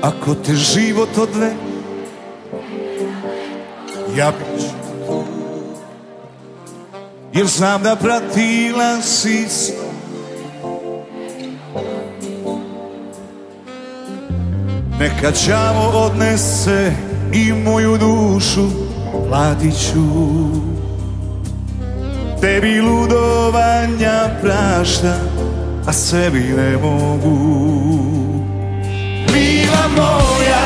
Ako te život odve, ja bit ću tu, jer znam da pratila si sno. Neka đavo odnese i moju dušu, platit ću. Tebi ludovanja praštam, a sebi ne mogu. Mila moja,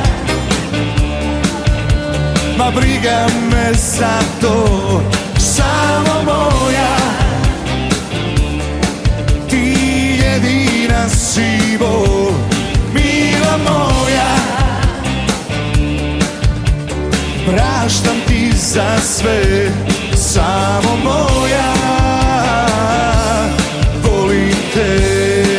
ma briga me za to, samo moja, ti jedina si bol. Mila moja, praštam ti za sve, samo moja, volim te.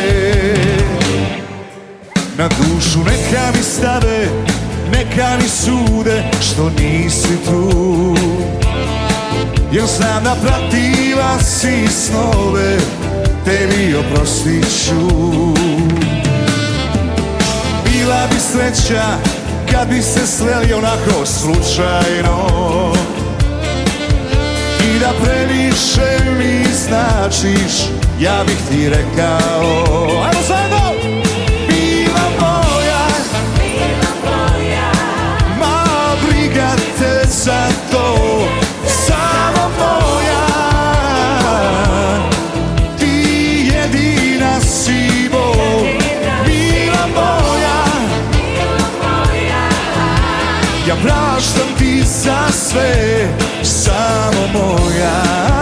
Na dušu neka mi stave, neka mi sude što nisi tu, jer znam da pratila si snove, tebi oprostit ću. Bila bi sreća kad bi se sleli onako slučajno, i da previše mi značiš, ja bih ti rekao. Ajmo zajedno! Mila moja, ma briga te za to, samo moja, ti jedina si bol. Mila moja, ja praštam ti za sve, samo moja.